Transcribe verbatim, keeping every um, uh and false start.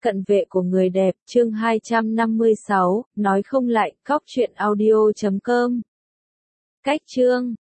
Cận vệ của người đẹp, chương hai trăm năm mươi sáu, nói không lại, cóc truyện audio chấm com. Cách chương